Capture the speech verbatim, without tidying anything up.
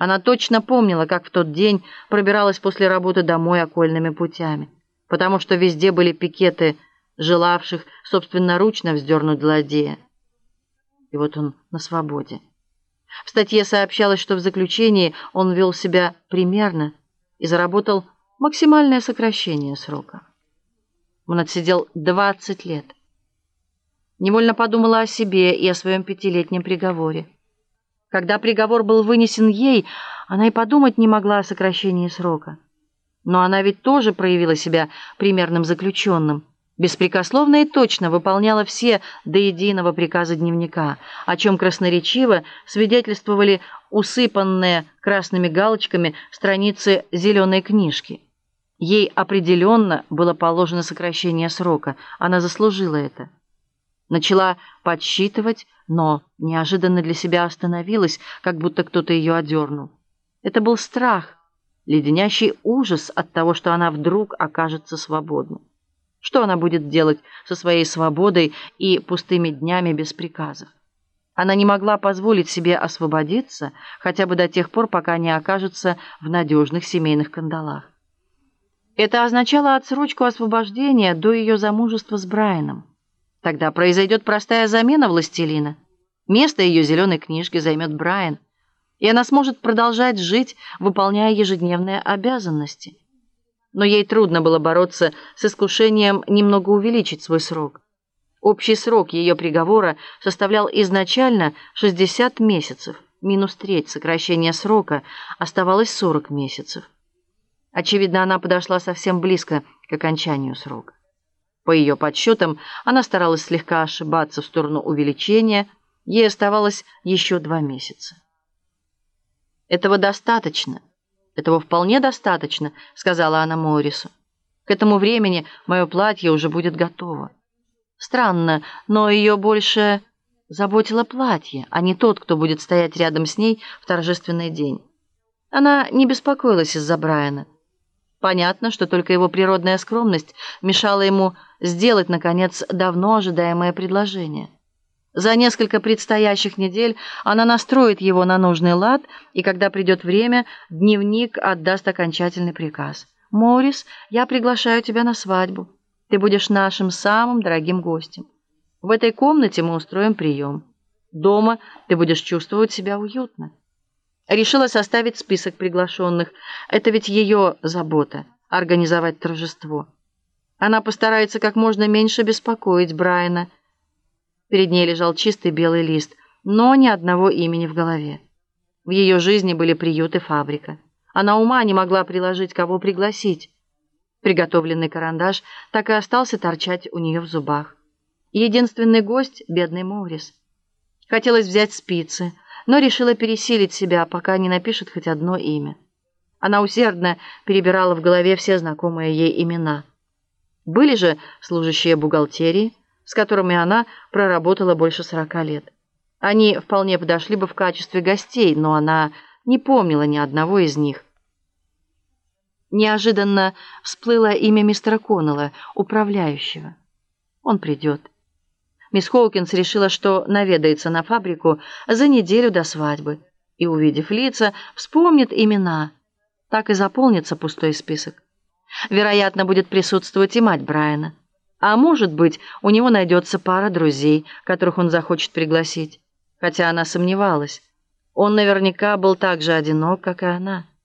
Она точно помнила, как в тот день пробиралась после работы домой окольными путями, потому что везде были пикеты, желавших собственноручно вздернуть злодея. И вот он на свободе. В статье сообщалось, что в заключении он вел себя примерно и заработал максимальное сокращение срока. Он отсидел двадцать лет. Невольно подумала о себе и о своем пятилетнем приговоре. Когда приговор был вынесен ей, она и подумать не могла о сокращении срока. Но она ведь тоже проявила себя примерным заключенным. Беспрекословно и точно выполняла все до единого приказа дневника, о чем красноречиво свидетельствовали усыпанные красными галочками страницы зеленой книжки. Ей определенно было положено сокращение срока, она заслужила это. Начала подсчитывать, но неожиданно для себя остановилась, как будто кто-то ее одернул. Это был страх, леденящий ужас от того, что она вдруг окажется свободной. Что она будет делать со своей свободой и пустыми днями без приказов? Она не могла позволить себе освободиться, хотя бы до тех пор, пока не окажется в надежных семейных кандалах. Это означало отсрочку освобождения до ее замужества с Брайаном. Тогда произойдет простая замена властелина. Место ее зеленой книжки займет Брайан, и она сможет продолжать жить, выполняя ежедневные обязанности. Но ей трудно было бороться с искушением немного увеличить свой срок. Общий срок ее приговора составлял изначально шестьдесят месяцев, минус треть сокращения срока, оставалось сорок месяцев. Очевидно, она подошла совсем близко к окончанию срока. По ее подсчетам, она старалась слегка ошибаться в сторону увеличения, ей оставалось еще два месяца. «Этого достаточно. Этого вполне достаточно», — сказала она Моррису. «К этому времени мое платье уже будет готово». Странно, но ее больше заботило платье, а не тот, кто будет стоять рядом с ней в торжественный день. Она не беспокоилась из-за Брайана. Понятно, что только его природная скромность мешала ему сделать, наконец, давно ожидаемое предложение. За несколько предстоящих недель она настроит его на нужный лад, и когда придет время, дневник отдаст окончательный приказ. «Моррис, я приглашаю тебя на свадьбу. Ты будешь нашим самым дорогим гостем. В этой комнате мы устроим прием. Дома ты будешь чувствовать себя уютно». Решила составить список приглашенных. Это ведь ее забота — организовать торжество. Она постарается как можно меньше беспокоить Брайана. Перед ней лежал чистый белый лист, но ни одного имени в голове. В ее жизни были приют и фабрика. Она ума не могла приложить, кого пригласить. Приготовленный карандаш так и остался торчать у нее в зубах. Единственный гость — бедный Моррис. Хотелось взять спицы, но решила пересилить себя, пока не напишет хоть одно имя. Она усердно перебирала в голове все знакомые ей имена. Были же служащие бухгалтерии, с которыми она проработала больше сорока лет. Они вполне подошли бы в качестве гостей, но она не помнила ни одного из них. Неожиданно всплыло имя мистера Коннелла, управляющего. Он придет. Мисс Хоукинс решила, что наведается на фабрику за неделю до свадьбы и, увидев лица, вспомнит имена. Так и заполнится пустой список. Вероятно, будет присутствовать и мать Брайана. А может быть, у него найдется пара друзей, которых он захочет пригласить. Хотя она сомневалась. Он наверняка был так же одинок, как и она.